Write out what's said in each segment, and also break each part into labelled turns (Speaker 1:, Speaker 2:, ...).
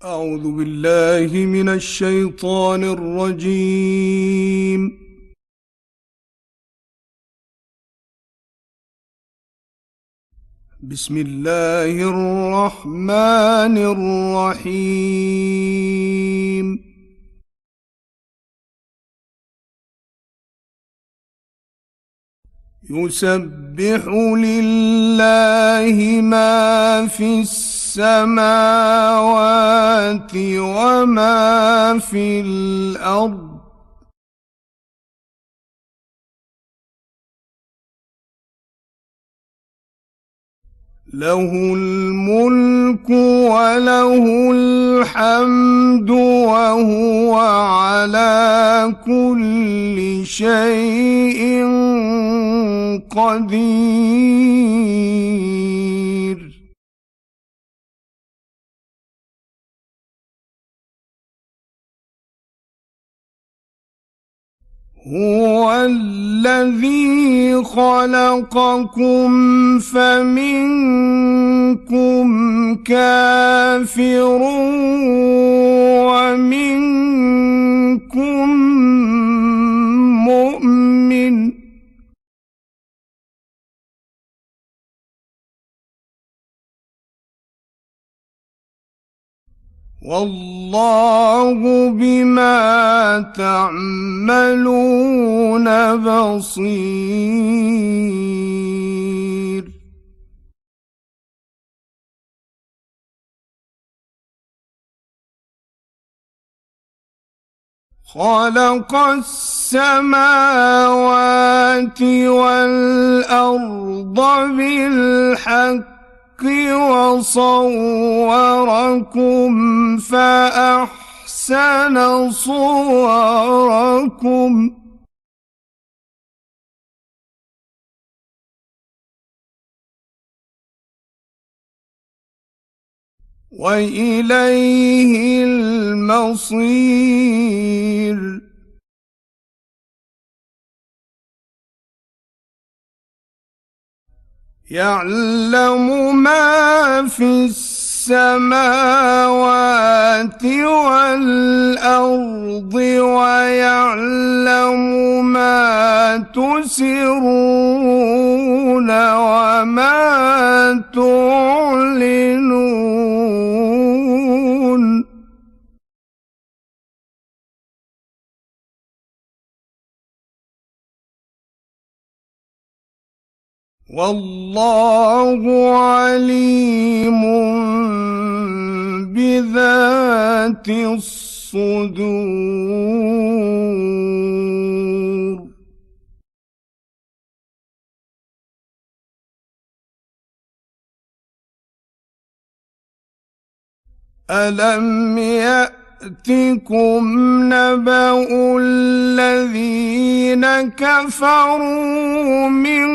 Speaker 1: أعوذ بالله من الشيطان الرجيم. بسم الله الرحمن الرحيم. يسبح لله ما في السماوات وما في الأرض، له الملك وله الحمد وهو على كل شيء قدير. هو الذي خلقكم فمنكم كافر ومنكم مؤمن، والله بما تعملون بصير. خلق السماوات والأرض بالحق وصوركم فأحسن صوركم، وإليه المصير. يعلم ما في السماوات والأرض ويعلم ما تسرون وما تعلنون، والله عليم بذات الصدور. ألم يأتكم نبأ الذين كفروا من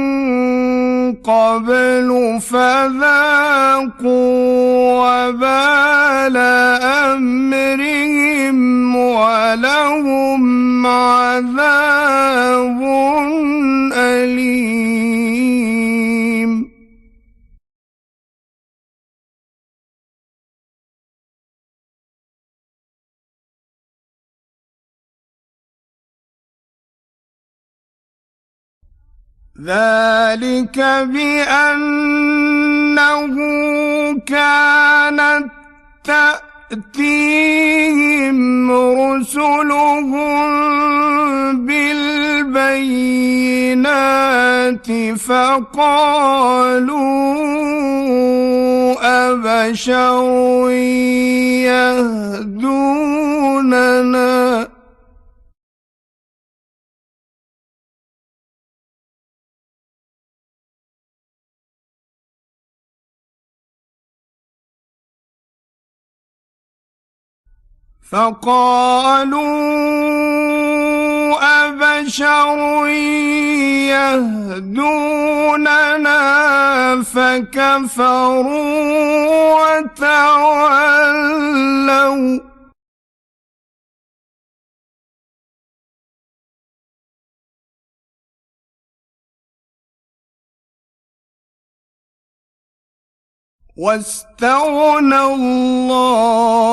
Speaker 1: قبل فذاقوا وبال أمرهم ولهم عذاب أليم. ذلك بأنه كانت تأتيهم رسلهم بالبينات فقالوا أبشر يهدوننا فكفروا وتولوا، واستغنى الله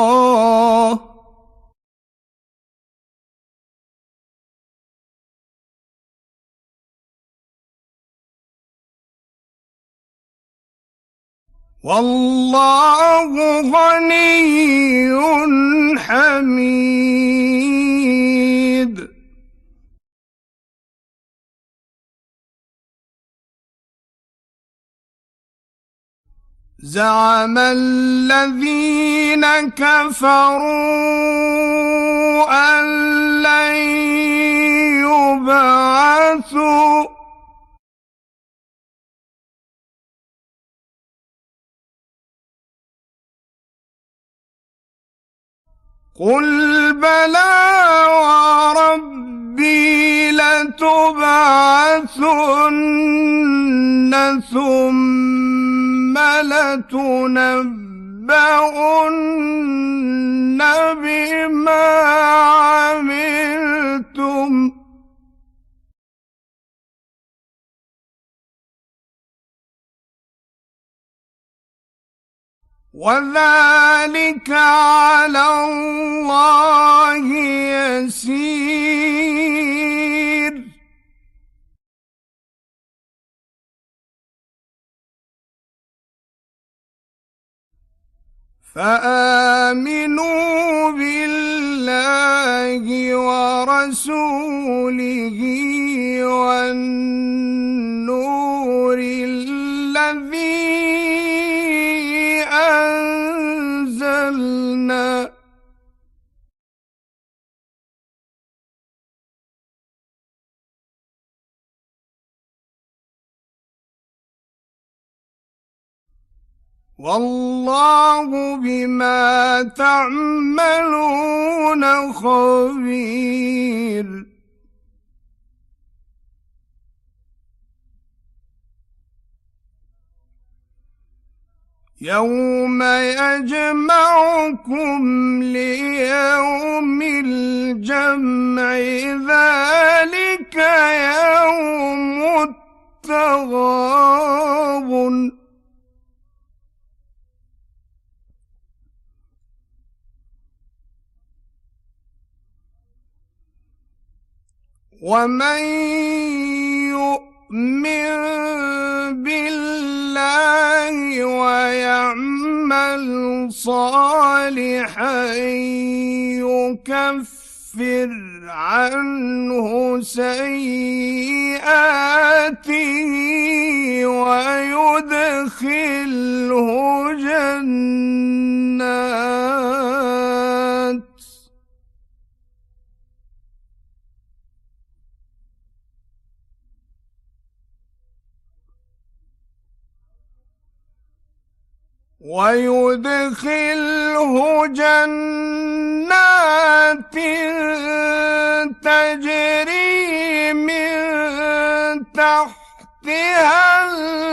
Speaker 1: والله غني حميد. زعم الذين كفروا أن لن يبعثوا قل بلى وربي لتبعثن ثم لتنبؤن بما عملتم وذلك على الله يسير. فآمنوا بالله ورسوله والنور الذي أنزلنا والله بما تعملون خبير. يوم يجمعكم ليوم الجمع ذلك يوم التغابن ومن يؤمن بالله ويعمل صالحا يكفر عنه سيئاته ويدخله جنات تجري من تحتها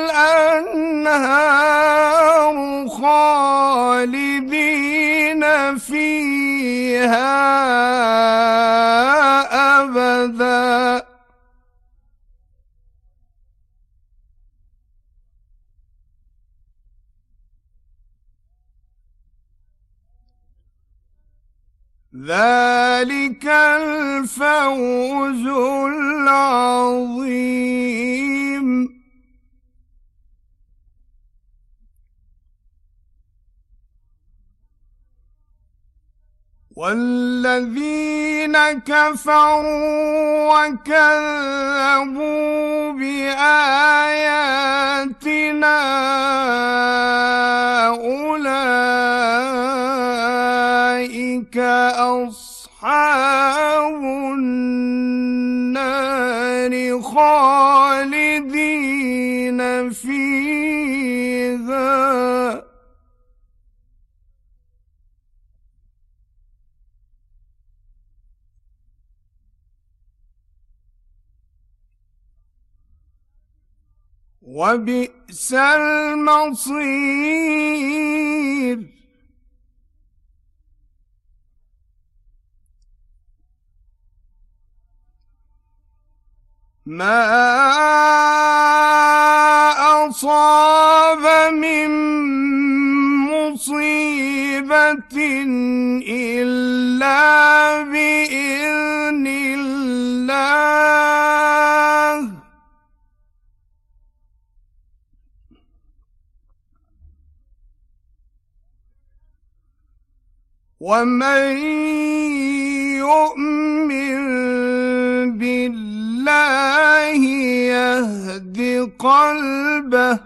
Speaker 1: الأنهار خالدين فيها أبدا ذلك الفوز العظيم. والذين كفروا وكذبوا بآياتنا أولئك أصحاب النار خالدين فيها وبئس المصير. ما أصاب من مصيبة إلا بإذن الله ومن يؤمن بالله يهد قلبه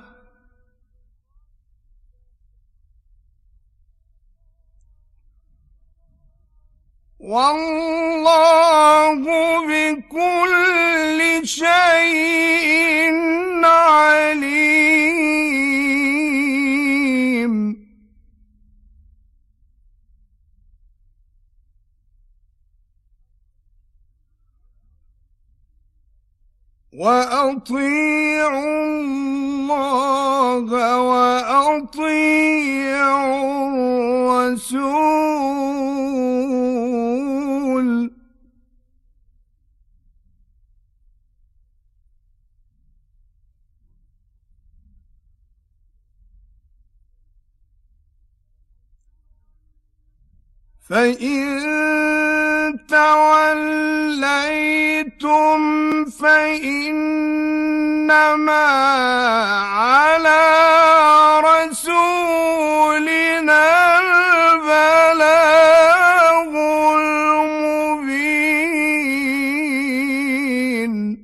Speaker 1: والله بكل شيء عليم. وأطيعوا الله وأطيعوا الرسول فإن توليتم فإنما على رسولنا البلاغ المبين.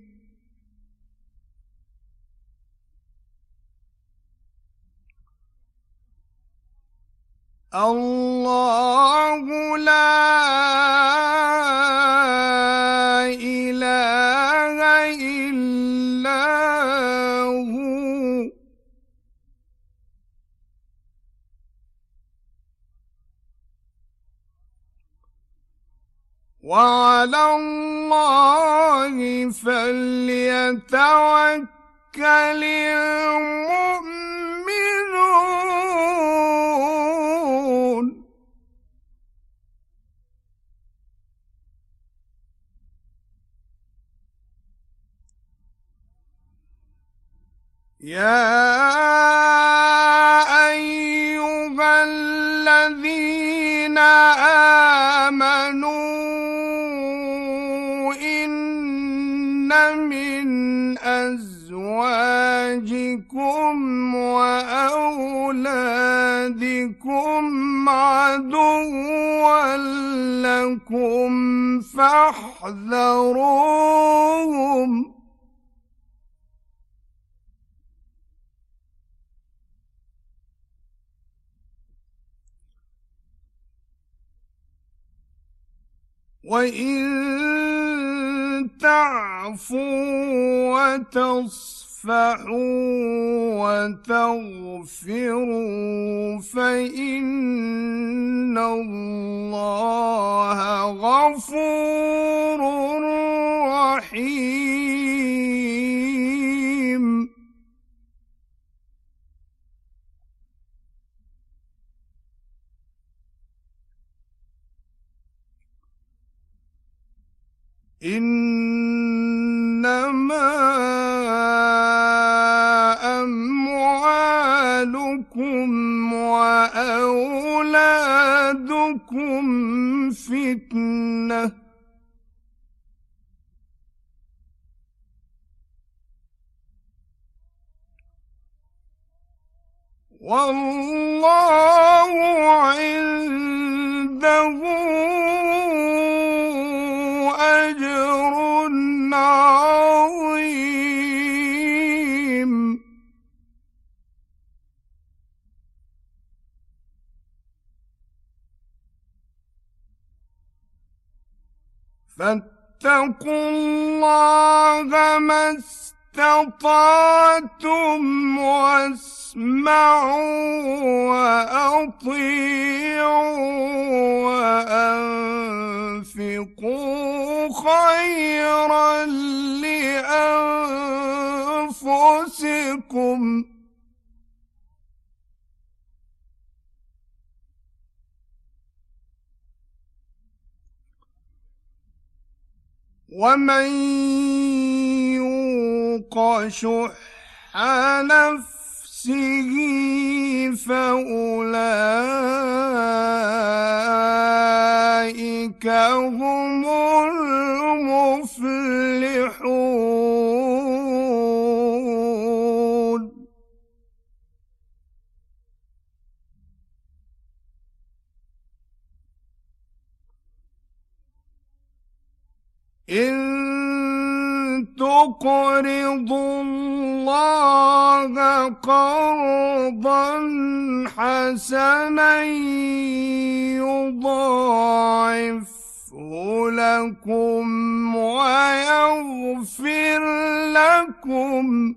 Speaker 1: الله لا إله إلا هو وعلى الله فليتوكل المؤمنون. يا أيها الذين آمنوا إن من أزواجكم وأولادكم عدوا لكم فاحذروهم وإن تعفوا وتصفحوا وتغفروا فإن الله غفور رحيم. إنما أموالكم وأولادكم فتنة والله عنده أجر عظيم. فاتقوا الله ما استطعتم واسمعوا وأطيعوا وأنفقوا خيرا لأنفسكم ومن يوق شح نفسه فأولئك هم المفلحون. إن تقرضوا الله قرضا حسنا يضاعفه لكم ويغفر لكم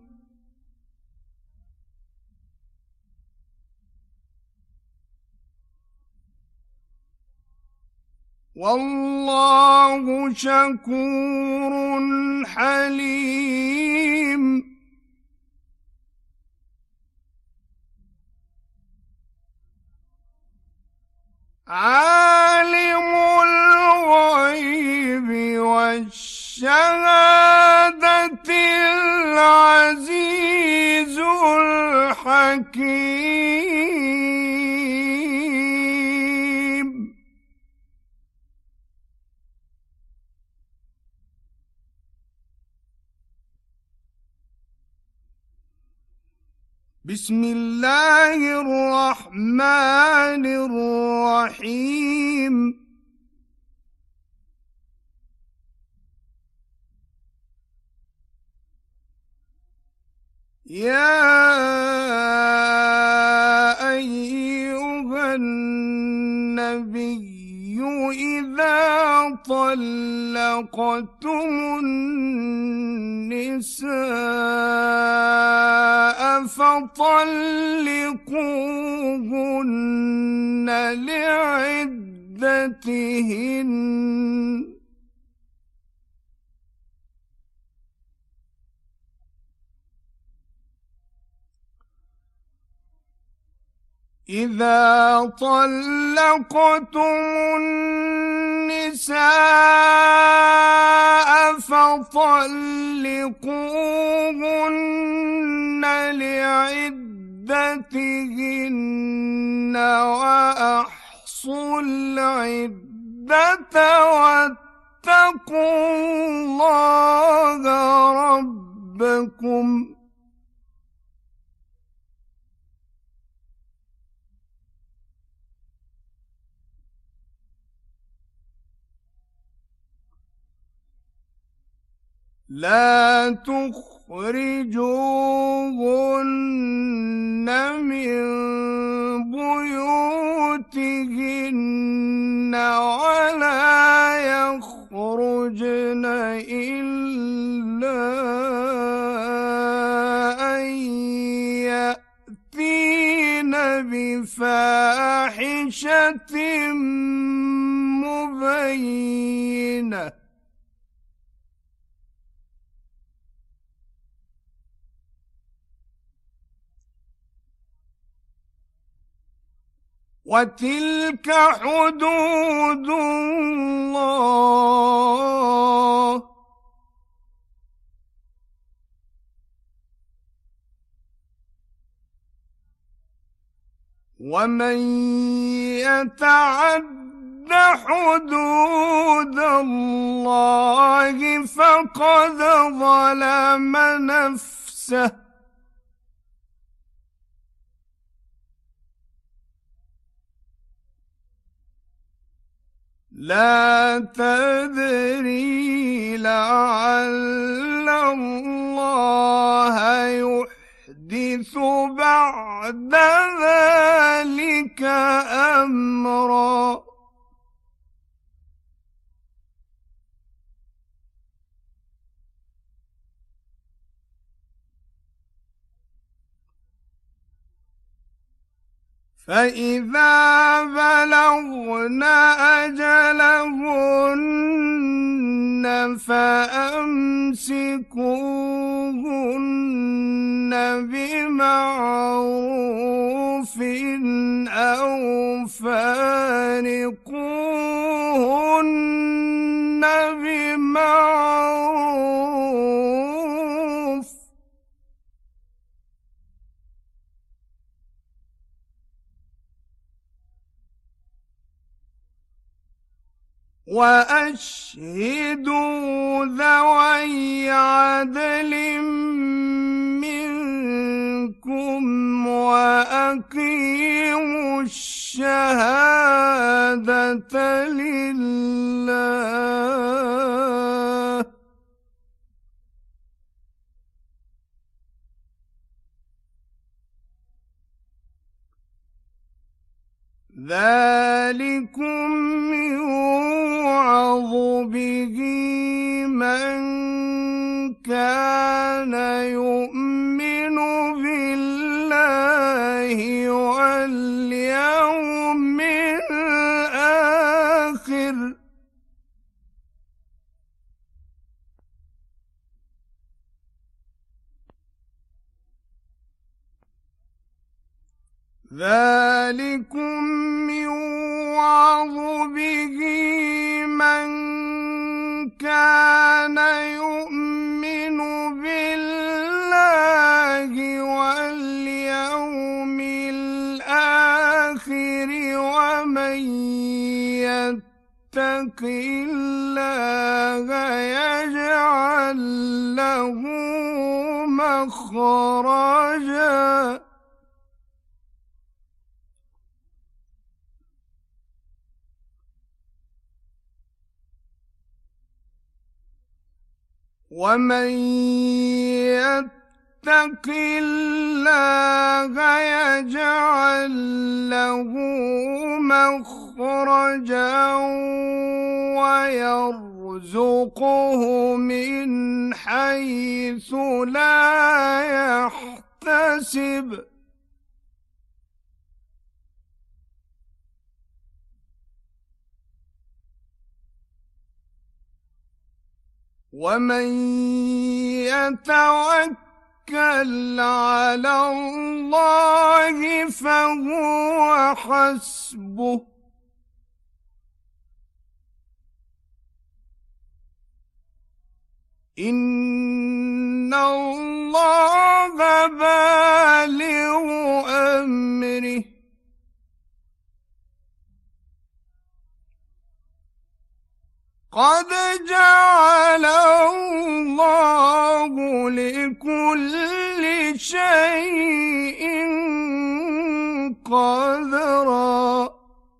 Speaker 1: والله شكور حليم. عالم الغيب والشهادة العزيز الحكيم. بسم الله الرحمن الرحيم. يا أيها النبي إذا طلقتم النساء فطلقوهن لعدتهن إذا طلقتم النساء فطلقوهن لعدتهن وأحصوا العدة واتقوا الله ربكم لا تخرجوهن من بيوتهن ولا يخرجن إلا أن يأتين بفاحشة مبينة وتلك حدود الله ومن يتعد حدود الله فقد ظلم نفسه لا تدري لعل الله يحدث بعد ذلك أمرا فإذا بلغن أجلهن فأمسكوهن بمعروف أو فارقوهن بمعروف وأشهدوا ذوي عدل منكم وأقيموا الشهادة لله ذلكم يوعظ به من كان يؤمن بالله واليوم الآخر ذلكم يوعظ به من كان يؤمن بالله واليوم الآخر ومن يتق الله يجعل له مخرجا ومن يتق الله يجعل له مخرجا ويرزقه من حيث لا يحتسب ومن يتوكل على الله فهو حسبه إن الله بالغ أمره قد جعل الله لكل شيء قدرا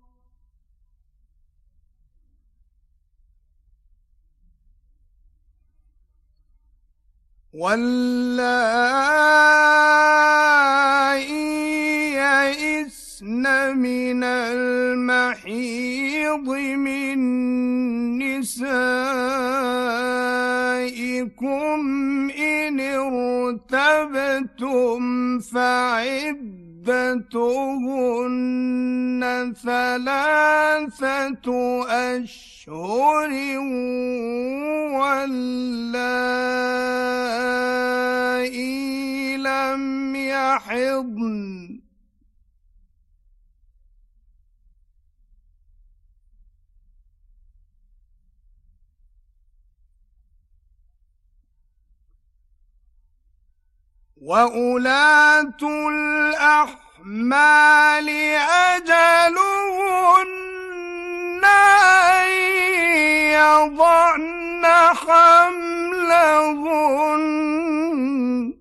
Speaker 1: واللائي يئسن من المحيض من نسائكم إن ارتبتم فعدتهن 3 أشهر واللائي لم يحضن وأولاة الأحمال أجلهن أن يضعن حملهن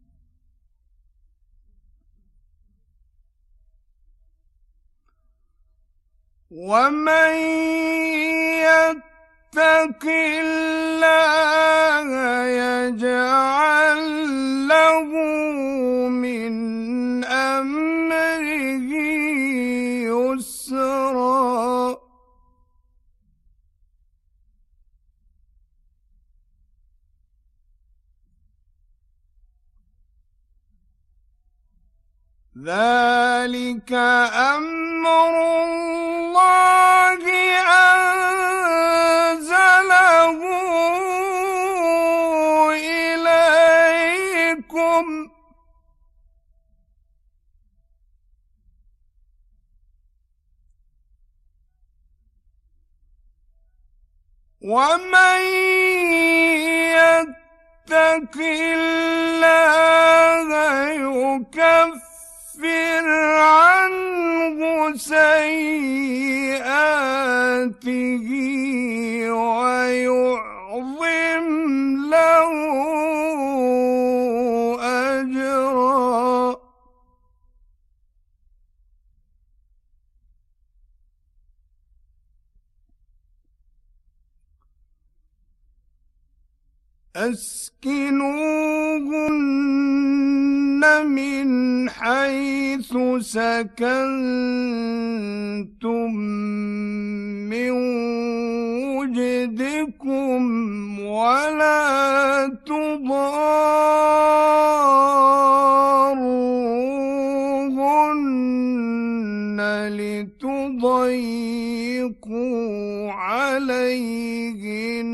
Speaker 1: ومن يتق الله يجعل له من أمره يسرا ذلك أمر الله أنزله إليكم ومن يتق الله يكفر عنه سيئاته ويعظم له أجرا أسكنوهن من حيث سكنتم من وجدكم ولا تضاروهن لتضيقوا عليهن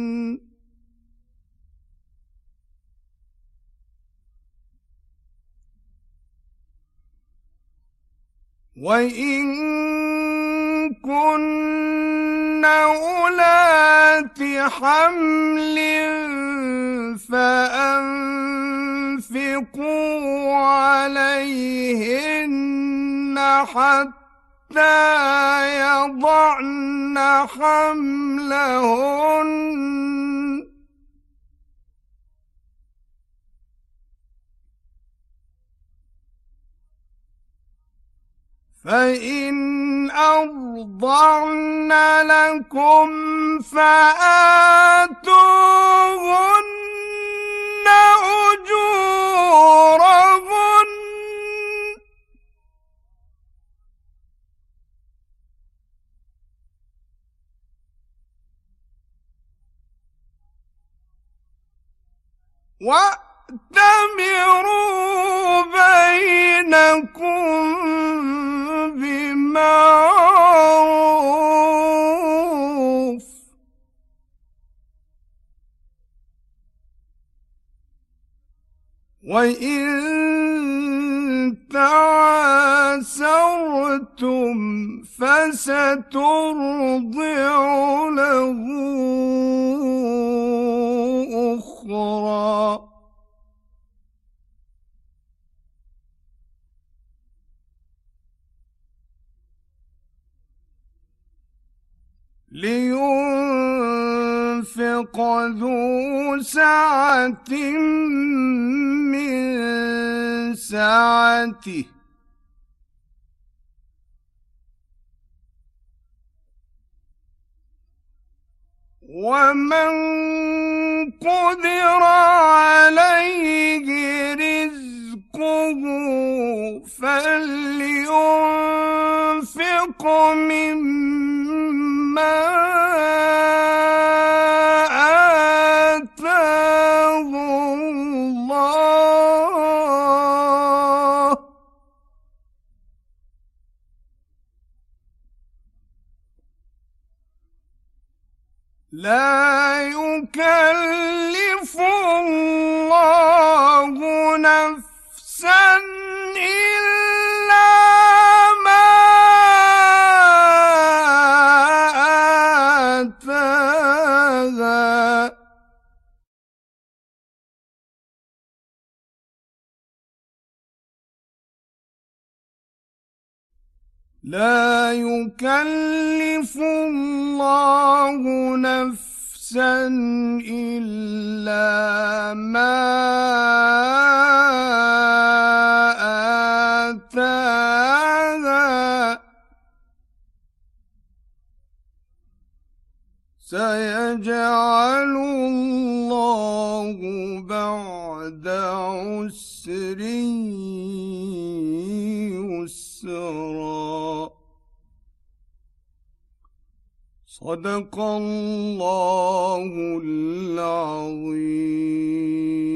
Speaker 1: وإن كن أولات حمل فأنفقوا عليهن حتى يضعن حملهن فإن أرضعن لكم فآتوهن أجورهن وأتمروا بينكم بمعروف وإن تعاسرتم فسترضع له أخرى لينفق ذو سعة من سعته ومن قدر عليه رزقه فلينفق مما آتاه الله لا يكلف الله نفسا إلا ما آتاها لا يكلف الله نفسا إلا ما آتاها سيجعل الله بعد عسر يسرا صدق الله العظيم.